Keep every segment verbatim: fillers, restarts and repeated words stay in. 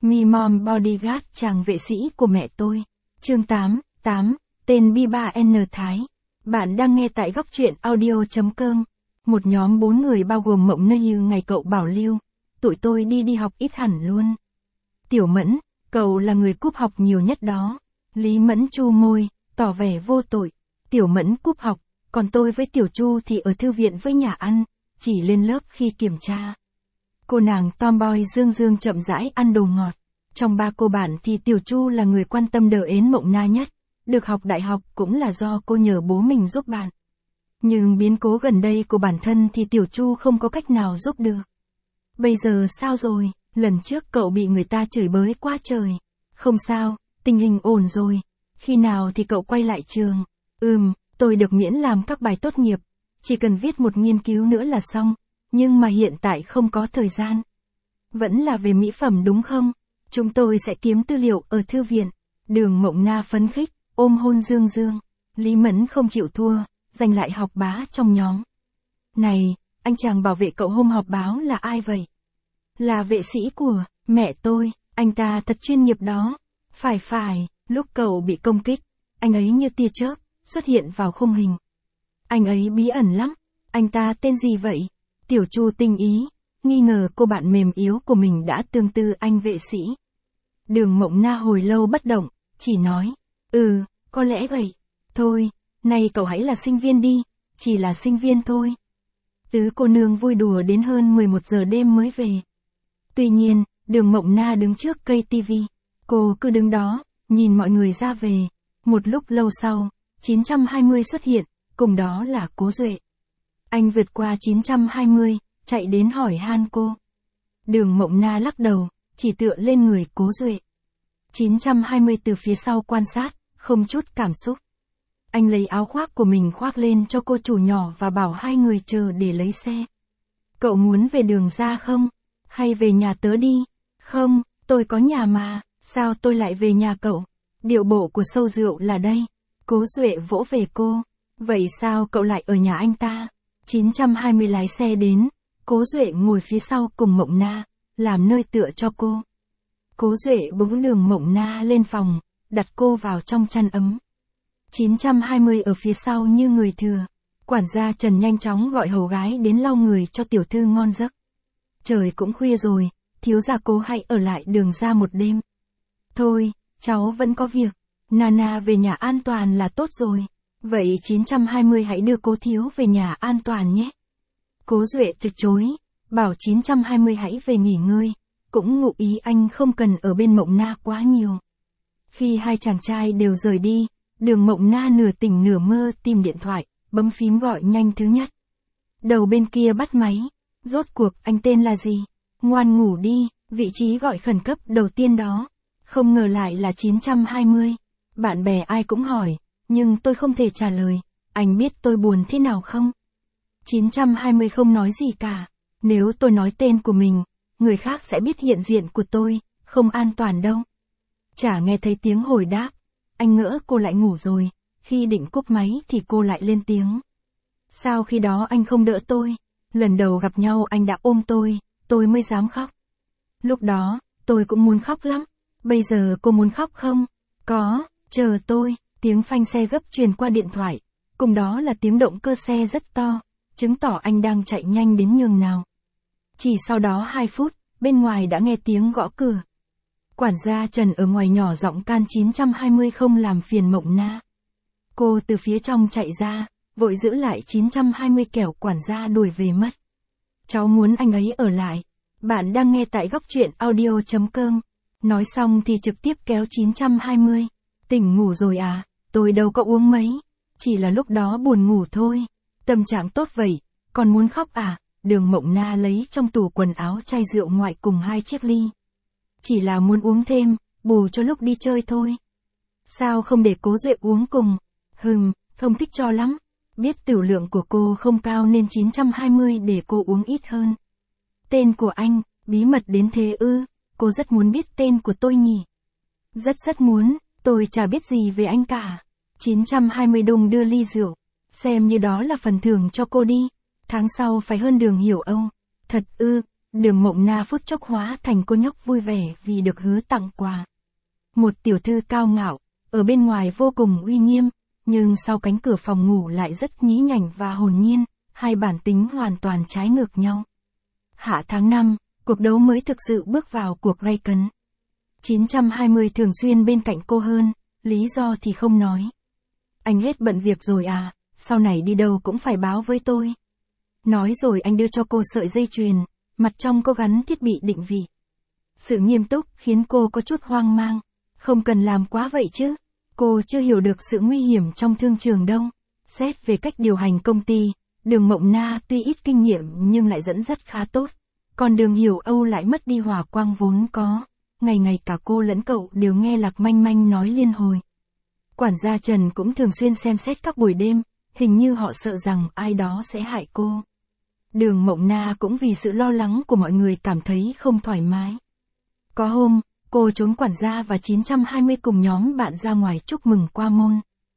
Me Mom Bodyguard chàng vệ sĩ của mẹ tôi. Chương tám, tám, tên B ba N Thái. Bạn đang nghe tại góc truyện audio.com. Một nhóm bốn người bao gồm Mộng Nơi Như ngày cậu bảo Lưu. Tụi tôi đi đi học ít hẳn luôn. Tiểu Mẫn, cậu là người cúp học nhiều nhất đó. Lý Mẫn chu môi, tỏ vẻ vô tội. Tiểu Mẫn cúp học, còn tôi với Tiểu Chu thì ở thư viện với nhà ăn, chỉ lên lớp khi kiểm tra. Cô nàng tomboy Dương Dương chậm rãi ăn đồ ngọt. Trong ba cô bạn thì Tiểu Chu là người quan tâm đỡ ến Mộng Na nhất. Được học đại học cũng là do cô nhờ bố mình giúp bạn. Nhưng biến cố gần đây của bản thân thì Tiểu Chu không có cách nào giúp được. Bây giờ sao rồi? Lần trước cậu bị người ta chửi bới quá trời. Không sao, tình hình ổn rồi. Khi nào thì cậu quay lại trường? Ừm, tôi được miễn làm các bài tốt nghiệp. Chỉ cần viết một nghiên cứu nữa là xong. Nhưng mà hiện tại không có thời gian. Vẫn là về mỹ phẩm đúng không? Chúng tôi sẽ kiếm tư liệu ở thư viện. Đường Mộng Na phấn khích, ôm hôn Dương Dương. Lý Mẫn không chịu thua, giành lại học bá trong nhóm. Này, anh chàng bảo vệ cậu hôm họp báo là ai vậy? Là vệ sĩ của mẹ tôi, anh ta thật chuyên nghiệp đó. Phải phải, lúc cậu bị công kích, anh ấy như tia chớp, xuất hiện vào khung hình. Anh ấy bí ẩn lắm, anh ta tên gì vậy? Tiểu Chu tinh ý, nghi ngờ cô bạn mềm yếu của mình đã tương tư anh vệ sĩ. Đường Mộng Na hồi lâu bất động, chỉ nói, ừ, có lẽ vậy. Thôi, này cậu hãy là sinh viên đi, chỉ là sinh viên thôi. Tứ cô nương vui đùa đến hơn mười một giờ đêm mới về. Tuy nhiên, đường Mộng Na đứng trước cây tivi. Cô cứ đứng đó, nhìn mọi người ra về. Một lúc lâu sau, chín trăm hai mươi xuất hiện, cùng đó là Cố Duệ. Anh vượt qua chín trăm hai mươi, chạy đến hỏi han cô. Đường Mộng Na lắc đầu, chỉ tựa lên người Cố Duệ. chín trăm hai mươi từ phía sau quan sát, không chút cảm xúc. Anh lấy áo khoác của mình khoác lên cho cô chủ nhỏ và bảo hai người chờ để lấy xe. Cậu muốn về đường ra không? Hay về nhà tớ đi? Không, tôi có nhà mà, sao tôi lại về nhà cậu? Điệu bộ của sâu rượu là đây. Cố Duệ vỗ về cô. Vậy sao cậu lại ở nhà anh ta? chín trăm hai mươi lái xe đến. Cố Duệ ngồi phía sau cùng Mộng Na, làm nơi tựa cho cô. Cố Duệ bế đường Mộng Na lên phòng, đặt cô vào trong chăn ấm. chín trăm hai mươi ở phía sau như người thừa. Quản gia Trần nhanh chóng gọi hầu gái đến lau người cho tiểu thư ngon giấc. Trời cũng khuya rồi, thiếu gia Cố hãy ở lại đường ra một đêm. Thôi, cháu vẫn có việc. Nana về nhà an toàn là tốt rồi. Vậy chín trăm hai mươi hãy đưa Cố thiếu về nhà an toàn nhé. Cố Duệ từ chối, bảo chín trăm hai mươi hãy về nghỉ ngơi. Cũng ngụ ý anh không cần ở bên Mộng Na quá nhiều. Khi hai chàng trai đều rời đi, đường Mộng Na nửa tỉnh nửa mơ tìm điện thoại, bấm phím gọi nhanh thứ nhất. Đầu bên kia bắt máy. Rốt cuộc anh tên là gì? Ngoan ngủ đi, vị trí gọi khẩn cấp đầu tiên đó. Không ngờ lại là chín trăm hai mươi. Bạn bè ai cũng hỏi, nhưng tôi không thể trả lời. Anh biết tôi buồn thế nào không? chín trăm hai mươi không nói gì cả. Nếu tôi nói tên của mình, người khác sẽ biết hiện diện của tôi, không an toàn đâu. Chả nghe thấy tiếng hồi đáp. Anh ngỡ cô lại ngủ rồi. Khi định cúp máy thì cô lại lên tiếng. Sao khi đó anh không đỡ tôi? Lần đầu gặp nhau anh đã ôm tôi, tôi mới dám khóc. Lúc đó, tôi cũng muốn khóc lắm. Bây giờ cô muốn khóc không? Có, chờ tôi. Tiếng phanh xe gấp truyền qua điện thoại. Cùng đó là tiếng động cơ xe rất to, chứng tỏ anh đang chạy nhanh đến nhường nào. Chỉ sau đó hai phút, bên ngoài đã nghe tiếng gõ cửa. Quản gia Trần ở ngoài nhỏ giọng can chín trăm hai mươi không làm phiền Mộng Na. Cô từ phía trong chạy ra, vội giữ lại chín trăm hai mươi kẻo quản gia đuổi về mất. Cháu muốn anh ấy ở lại. Bạn đang nghe tại góc truyện audio.com. Nói xong thì trực tiếp kéo chín trăm hai mươi. Tỉnh ngủ rồi à? Tôi đâu có uống mấy. Chỉ là lúc đó buồn ngủ thôi. Tâm trạng tốt vậy, còn muốn khóc à? Đường Mộng Na lấy trong tủ quần áo chai rượu ngoại cùng hai chiếc ly. Chỉ là muốn uống thêm, bù cho lúc đi chơi thôi. Sao không để Cố Duệ uống cùng? Hừm, không thích cho lắm. Biết tiểu lượng của cô không cao nên chín trăm hai mươi để cô uống ít hơn. Tên của anh, bí mật đến thế ư? Cô rất muốn biết tên của tôi nhỉ? Rất rất muốn, tôi chả biết gì về anh cả. chín trăm hai mươi đùng đưa ly rượu. Xem như đó là phần thưởng cho cô đi. Tháng sau phải hơn Đường Hiểu Âu. Thật ư, Đường Mộng Na phút chốc hóa thành cô nhóc vui vẻ vì được hứa tặng quà. Một tiểu thư cao ngạo, ở bên ngoài vô cùng uy nghiêm, nhưng sau cánh cửa phòng ngủ lại rất nhí nhảnh và hồn nhiên, hai bản tính hoàn toàn trái ngược nhau. Hạ tháng năm, cuộc đấu mới thực sự bước vào cuộc gay cấn. chín trăm hai mươi thường xuyên bên cạnh cô hơn, lý do thì không nói. Anh hết bận việc rồi à, sau này đi đâu cũng phải báo với tôi. Nói rồi anh đưa cho cô sợi dây chuyền, mặt trong có gắn thiết bị định vị. Sự nghiêm túc khiến cô có chút hoang mang, không cần làm quá vậy chứ. Cô chưa hiểu được sự nguy hiểm trong thương trường đâu. Xét về cách điều hành công ty, Đường Mộng Na tuy ít kinh nghiệm nhưng lại dẫn dắt khá tốt. Còn Đường Hiểu Âu lại mất đi hỏa quang vốn có. Ngày ngày cả cô lẫn cậu đều nghe Lạc Manh Manh nói liên hồi. Quản gia Trần cũng thường xuyên xem xét các buổi đêm, hình như họ sợ rằng ai đó sẽ hại cô. Đường Mộng Na cũng vì sự lo lắng của mọi người cảm thấy không thoải mái. Có hôm, cô trốn quản gia và chín trăm hai mươi cùng nhóm bạn ra ngoài chúc mừng qua môn.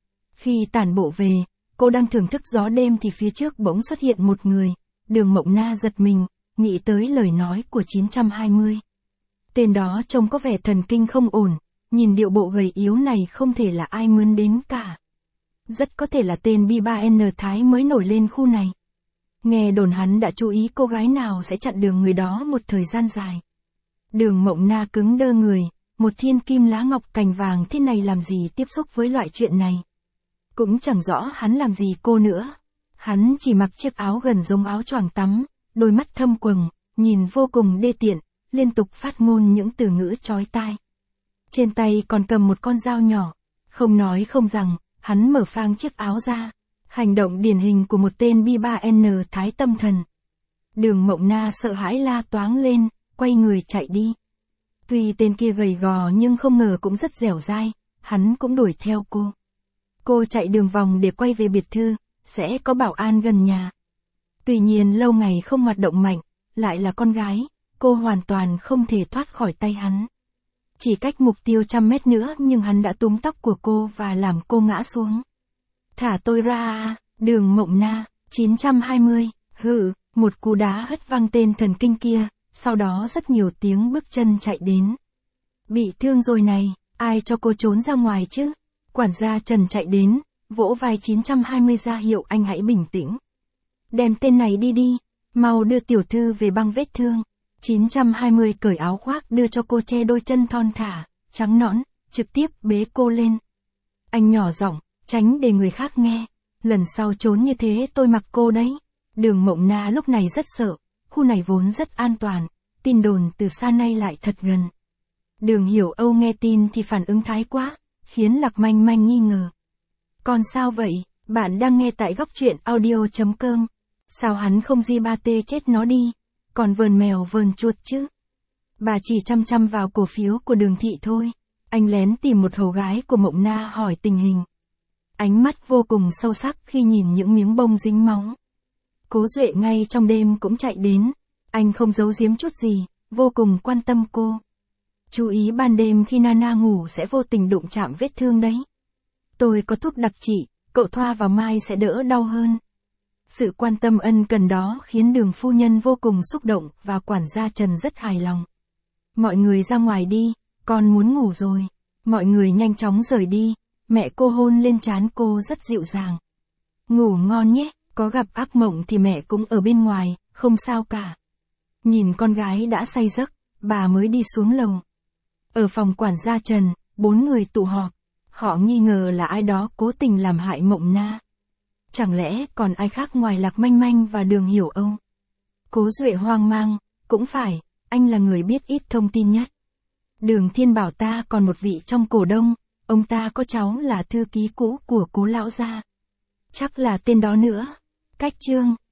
Khi tản bộ về, cô đang thưởng thức gió đêm thì phía trước bỗng xuất hiện một người. Đường Mộng Na giật mình, nghĩ tới lời nói của chín trăm hai mươi. Tên đó trông có vẻ thần kinh không ổn, nhìn điệu bộ gầy yếu này không thể là ai mướn đến cả. Rất có thể là tên B ba N Thái mới nổi lên khu này. Nghe đồn hắn đã chú ý cô gái nào sẽ chặn đường người đó một thời gian dài. Đường Mộng Na cứng đơ người, một thiên kim lá ngọc cành vàng thế này làm gì tiếp xúc với loại chuyện này. Cũng chẳng rõ hắn làm gì cô nữa. Hắn chỉ mặc chiếc áo gần giống áo choàng tắm, đôi mắt thâm quầng, nhìn vô cùng đê tiện, liên tục phát ngôn những từ ngữ chói tai. Trên tay còn cầm một con dao nhỏ, không nói không rằng, hắn mở phang chiếc áo ra. Hành động điển hình của một tên B ba N Thái tâm thần. Đường Mộng Na sợ hãi la toáng lên, quay người chạy đi. Tuy tên kia gầy gò nhưng không ngờ cũng rất dẻo dai, hắn cũng đuổi theo cô. Cô chạy đường vòng để quay về biệt thự, sẽ có bảo an gần nhà. Tuy nhiên lâu ngày không hoạt động mạnh, lại là con gái, cô hoàn toàn không thể thoát khỏi tay hắn. Chỉ cách mục tiêu trăm mét nữa nhưng hắn đã túm tóc của cô và làm cô ngã xuống. Thả tôi ra à, Đường Mộng Na, chín trăm hai mươi, hừ, một cú đá hất văng tên thần kinh kia, sau đó rất nhiều tiếng bước chân chạy đến. Bị thương rồi này, ai cho cô trốn ra ngoài chứ? Quản gia Trần chạy đến, vỗ vai chín trăm hai mươi ra hiệu anh hãy bình tĩnh. Đem tên này đi đi, mau đưa tiểu thư về băng vết thương. chín trăm hai mươi cởi áo khoác đưa cho cô che đôi chân thon thả, trắng nõn, trực tiếp bế cô lên. Anh nhỏ giọng, tránh để người khác nghe. Lần sau trốn như thế tôi mặc cô đấy. Đường Mộng Na lúc này rất sợ, khu này vốn rất an toàn, tin đồn từ xa nay lại thật gần. Đường Hiểu Âu nghe tin thì phản ứng thái quá, khiến Lạc Manh Manh nghi ngờ. Còn sao vậy, bạn đang nghe tại góc truyện audio.com. Sao hắn không di ba tê chết nó đi, còn vờn mèo vờn chuột chứ? Bà chỉ chăm chăm vào cổ phiếu của Đường Thị thôi. Anh lén tìm một hầu gái của Mộng Na hỏi tình hình. Ánh mắt vô cùng sâu sắc khi nhìn những miếng bông dính máu. Cố Duệ ngay trong đêm cũng chạy đến. Anh không giấu giếm chút gì, vô cùng quan tâm cô. Chú ý ban đêm khi Nana ngủ sẽ vô tình đụng chạm vết thương đấy. Tôi có thuốc đặc trị, cậu thoa vào mai sẽ đỡ đau hơn. Sự quan tâm ân cần đó khiến Đường phu nhân vô cùng xúc động và quản gia Trần rất hài lòng. Mọi người ra ngoài đi, con muốn ngủ rồi. Mọi người nhanh chóng rời đi, mẹ cô hôn lên trán cô rất dịu dàng. Ngủ ngon nhé, có gặp ác mộng thì mẹ cũng ở bên ngoài, không sao cả. Nhìn con gái đã say giấc, bà mới đi xuống lầu. Ở phòng quản gia Trần, bốn người tụ họp. Họ nghi ngờ là ai đó cố tình làm hại Mộng Na. Chẳng lẽ còn ai khác ngoài Lạc Manh Manh và Đường Hiểu Âu? Cố Duệ hoang mang, cũng phải, anh là người biết ít thông tin nhất. Đường Thiên bảo ta còn một vị trong cổ đông, ông ta có cháu là thư ký cũ của Cố lão gia. Chắc là tên đó nữa. Cách chương